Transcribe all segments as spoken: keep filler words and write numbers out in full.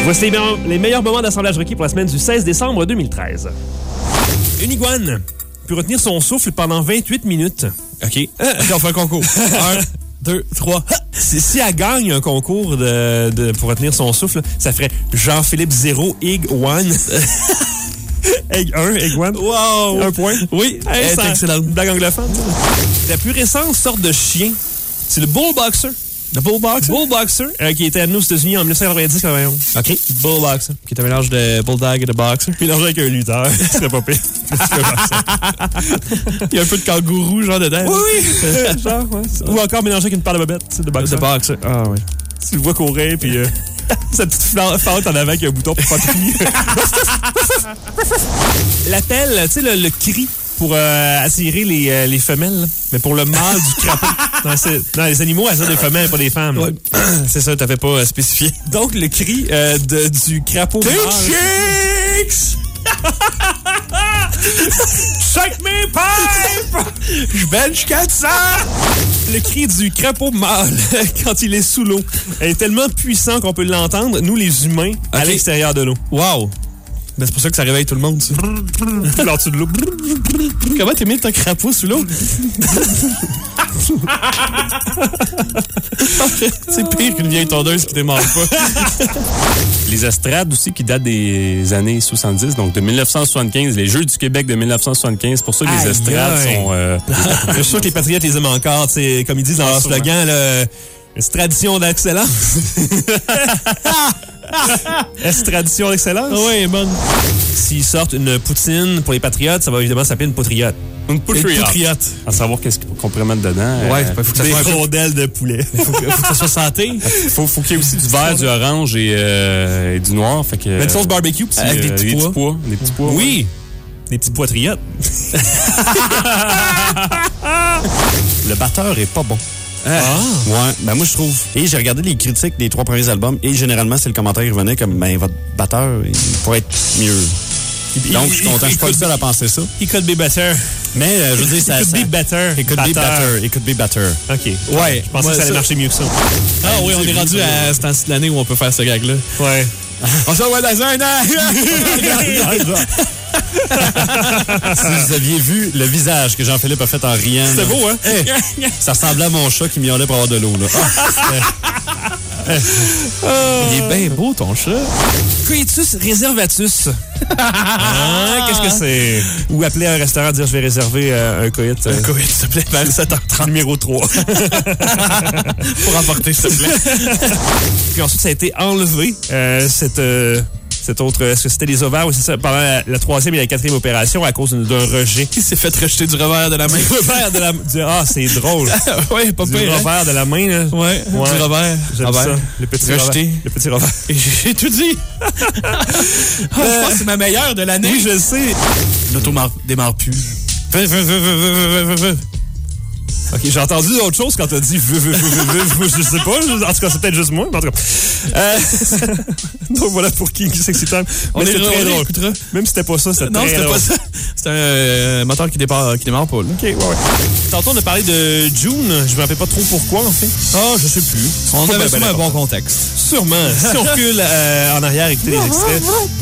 Voici les, me- les meilleurs moments d'assemblage requis pour la semaine du seize décembre deux mille treize. Une iguane peut retenir son souffle pendant vingt-huit minutes. OK. OK, on fait un concours. Un, deux, trois. Si, si elle gagne un concours de, de, pour retenir son souffle, ça ferait Jean-Philippe zéro, Ig one. Egg un, Egg one. Wow! Un point. Oui, Hey, elle ça- est excellente. Blague anglophone. La plus récente sorte de chien, c'est le bullboxer. Le bullboxer? Bullboxer, euh, qui était amené aux États-Unis en dix-neuf cent quatre-vingt-dix quatre-vingt-onze. OK. Bullboxer. Qui est un mélange de bulldog et de boxer. Mélangé avec un lutteur. Ce serait pas pire. Il y a un peu de kangourou, genre, dedans. Oui, oui. Genre, ouais. Ou encore mélangé avec une paire de bobettes. C'est de boxer. De boxer. Ah, oui. Tu le vois courir, puis euh, sa petite fla- fente en avant avec un bouton pour pas crier. L'appel, tu sais, le, le cri pour euh, attirer les, euh, les femelles, là. Mais pour le mâle du crapaud. Non, c'est- non, les animaux attirent des femelles, pas des femmes. Ouais. C'est ça, t'avais pas euh, spécifié. Donc, le cri euh, de, du crapaud mâle... chicks! Shake me pipe! Je bench quatre cents! Le cri du crapaud mâle, quand il est sous l'eau, est tellement puissant qu'on peut l'entendre, nous les humains, à Ok. l'extérieur de l'eau. Wow! Ben, c'est pour ça que ça réveille tout le monde, ça. En dessous de l'eau. Comment t'es mis ton crapaud sous l'eau? C'est pire qu'une vieille tondeuse qui démarre pas. Les estrades aussi qui datent des années soixante-dix, donc de dix-neuf cent soixante-quinze, les Jeux du Québec de dix-neuf cent soixante-quinze. Pour ça que les Aïe, estrades aïe. sont... euh, Je suis sûr que les patriotes les aiment encore, c'est comme ils disent dans leur sûrement. slogan, là, c'est tradition d'excellence. Est-ce tradition d'excellence? Oui, bonne. S'ils sortent une poutine pour les patriotes, ça va évidemment s'appeler une poutriote. une Une poutriote. poutriote. À savoir qu'est-ce qu'on pourrait mettre dedans. Ouais, euh, faut que ça Des soit un peu... rondelles de poulet. Faut que, faut que ça soit santé. faut, faut qu'il y ait aussi du vert, du orange et, euh, et du noir. Fait que, Mais une sauce barbecue, pis Avec des euh, petits des pois. petits pois. Des petits pois. oui, des petites poitriotes. Le batteur est pas bon. Ah. Ouais, ben moi je trouve. Et j'ai regardé les critiques des trois premiers albums et généralement c'est le commentaire qui revenait comme ben votre batteur il pourrait être mieux. Donc je suis content, je suis pas le seul à penser ça. He could be better. Mais euh, je veux dire ça. He could ça- be better. It could be better. It could be better. OK. Ouais. Je pensais Ouais, que ça allait ça- marcher mieux que ça. Ah oui, on est rendu à ce temps-ci de l'année où on peut faire ce gag là. Ouais. On s'en va dans un an. Si vous aviez vu le visage que Jean-Philippe a fait en riant. C'était là. beau, hein? Hey, ça ressemblait à mon chat qui miaulait pour avoir de l'eau, là. Ah, il est bien beau, ton chat. Coitus reservatus. Ah, qu'est-ce que c'est? Ou appeler un restaurant dire je vais réserver euh, un coït. euh, Un coït, s'il te plaît, vers sept heures trente. numéro trois. Pour emporter, s'il te plaît. Puis ensuite, ça a été enlevé. Euh, cette, euh, cette autre... Est-ce que c'était les ovaires? Oui, c'est ça. Pendant la, la troisième et la quatrième opération, à cause d'un rejet. Il s'est fait rejeter du revers de la main. Du revers de la... Du, ah, c'est drôle. Ouais, pas Du pire. hein? revers de la main, là. Ouais, Ouais. du revers. J'aime Revers. ça. Le petit Rejeté. revers. Le petit revers. Et j'ai tout dit. Ah, je pense que c'est ma meilleure de l'année. Oui, je le sais. L'auto mar- démarre plus. OK, j'ai entendu autre chose quand t'as dit v, v, v, v, v, je sais pas. En tout cas, c'est peut-être juste moi, mais en tout cas. Euh, donc voilà pour King Sexy Time. On Mais est c'était drôle, très on drôle. écoutera. Même si c'était pas ça, c'était Non, très c'était drôle. pas ça. C'est un euh, moteur qui démarre, qui démarre pas, là. OK, ouais, ouais. Tantôt, on a parlé de June. Je me rappelle pas trop pourquoi, en fait. Ah, je sais plus. On Pas avait ben, sûrement ben un bon contexte. Sûrement. Si on recule euh, en arrière, écoutez les extraits.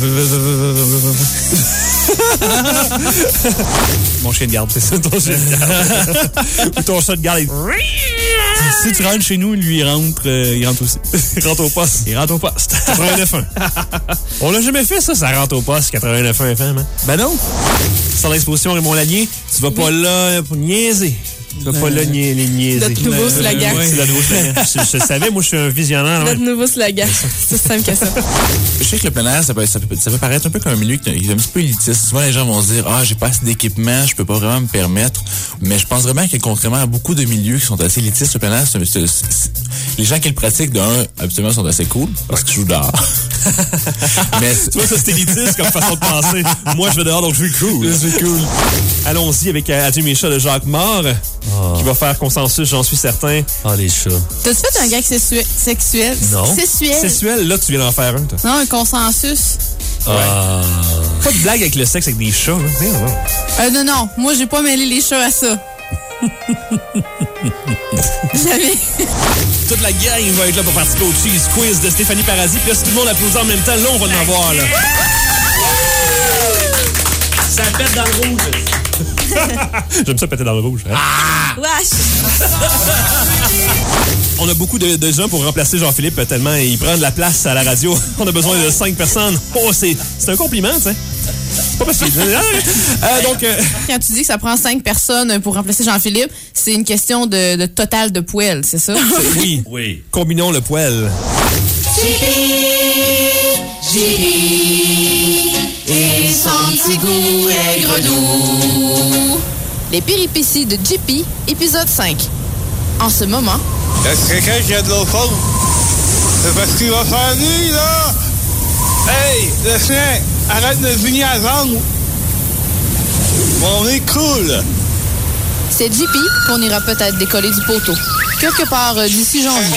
Mon chien de garde. C'est ça, ton chat de garde. Ou ton chat de garde, il Si tu rentres chez nous, lui, il rentre, euh, il rentre aussi. rentre au poste. Il rentre au poste. quatre-vingt-neuf un. On l'a jamais fait, ça, ça rentre au poste, quatre-vingt-neuf un F M. Hein? Ben non. Sans l'exposition Raymond Lanier, tu vas pas là pour niaiser. Tu vas pas là niaiser, les niaiser. Notre nouveau slogan. C'est le nouveau slogan. Je, je le savais, moi, je suis un visionnaire. Notre Ouais. nouveau slogan. C'est aussi simple que ça. Je sais que le plein air, ça peut, ça peut, ça peut paraître un peu comme un milieu qui est un petit peu élitiste. Souvent, les gens vont se dire, ah, j'ai pas assez d'équipement, je peux pas vraiment me permettre. Mais je pense vraiment que contrairement à beaucoup de milieux qui sont assez élitistes, le plein air, c'est, c'est, c'est, les gens qui le pratiquent, d'un, absolument, sont assez cool parce qu'ils jouent dehors. Mais Tu vois, ça, c'est élitiste comme façon de penser. Moi, je vais dehors, donc je suis cool. Je suis cool. Allons-y avec euh, Adieu mes chats de Jacques Mort, qui va faire consensus, j'en suis certain. Ah, les chats. T'as-tu fait un gag sexuel? Sexuel? Non. Sexuel? Sexuel, là, tu viens d'en faire un, toi. Non, un consensus. Ah. Pas de blague avec le sexe avec des chats, là. Viens, là. Euh, non, non. Moi, j'ai pas mêlé les chats à ça. Jamais. Toute la gang va être là pour participer au Cheese Quiz de Stéphanie Paradis. Puis là, si tout le monde applaudit en même temps, là, on va en avoir, là. Ça pète dans le rouge. J'aime ça péter dans le rouge. Hein? Ah! Wesh! On a beaucoup de, de gens pour remplacer Jean-Philippe tellement il prend de la place à la radio. On a besoin de cinq personnes. Oh, c'est, c'est un compliment, tu sais. C'est pas possible. euh, donc, euh... Quand tu dis que ça prend cinq personnes pour remplacer Jean-Philippe, c'est une question de, de total de poêle, c'est ça? oui. Oui. Combinons le poêle. J P, J P, et son petit goût aigre doux. Les péripéties de J P, épisode cinq. En ce moment... Est-ce que quelqu'un qui a de l'eau chaude? C'est parce qu'il va faire nuit, là! Hey, le chien, arrête de venir à jambe! On est cool! C'est J P qu'on ira peut-être décoller du poteau. Quelque part euh, d'ici janvier.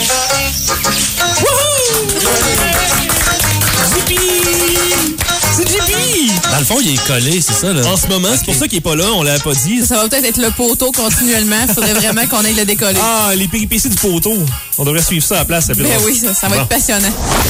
J P! C'est J P! Dans le fond, il est collé, c'est ça, là? En ce moment, c'est pour ça qu'il est pas là, on l'avait pas dit. Ça va peut-être être le poteau continuellement. Il faudrait vraiment qu'on aille le décoller. Ah, les péripéties du poteau. On devrait suivre ça à la place. Ça Ben oui, ça, ça va bon. être passionnant.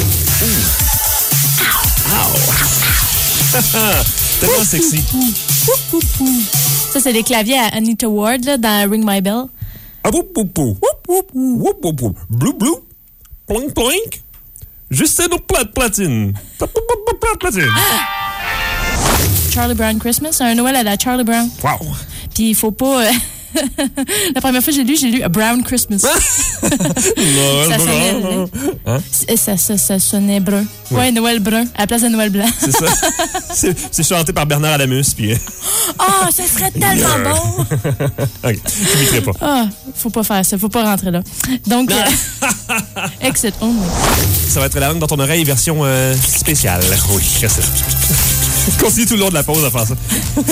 Tellement sexy. Ça, c'est les claviers à Anita Ward là, dans Ring My Bell. Ah, whoop, whoop, whoop. Whoop, whoop, whoop, whoop. Blou, blou. Plonk, plonk. Juste une plate platine. Plate platine. Charlie Brown Christmas, un Noël à la Charlie Brown. Wow. Puis il faut pas... euh, la première fois que j'ai lu, j'ai lu A Brown Christmas. ça, sonnait, Hein? ça, ça, ça sonnait brun. Ouais. ouais, Noël brun, à la place de Noël blanc. C'est ça. C'est, c'est chanté par Bernard Adamus. Puis... Oh, ça serait tellement bon! OK, je m'y pas. Ah, faut pas faire ça, faut pas rentrer là. Donc, euh, exit only. Ça va être la langue dans ton oreille, version euh, spéciale. Oui, c'est ça. Continue tout le long de la pause à faire ça.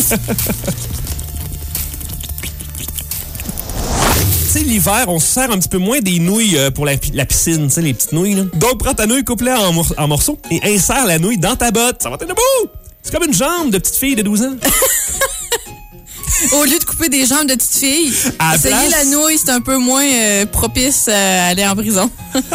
Tu sais, l'hiver, on se sert un petit peu moins des nouilles euh, pour la, la piscine, tu sais, les petites nouilles. Là. Donc, prends ta nouille, coupe-la en, mor- en morceaux et insère la nouille dans ta botte. Ça va être debout! C'est comme une jambe de petite fille de douze ans. Au lieu de couper des jambes de petite fille, À essayer place- la nouille, c'est un peu moins euh, propice à aller en prison.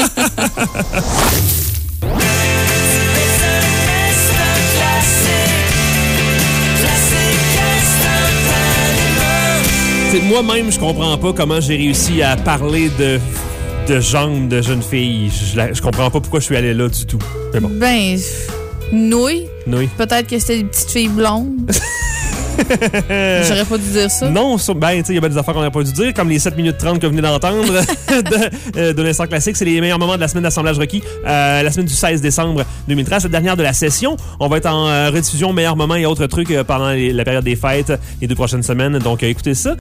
T'sais, moi-même, je comprends pas comment j'ai réussi à parler de, de jambes de jeune fille. Je, la- je comprends pas pourquoi je suis allé là du tout. Mais bon, Ben, nouille, nouille. peut-être que c'était des petites filles blondes. J'aurais pas dû dire ça. Non, sur- ben, tu sais, il y a bien des affaires qu'on n'aurait pas dû dire, comme les sept minutes trente que vous venez d'entendre de, euh, de l'instant classique. C'est les meilleurs moments de la semaine d'assemblage requis, euh, la semaine du seize décembre deux mille treize, cette dernière de la session. On va être en euh, rediffusion meilleurs moments et autres trucs euh, pendant les- la période des fêtes, les deux prochaines semaines. Donc, euh, écoutez ça.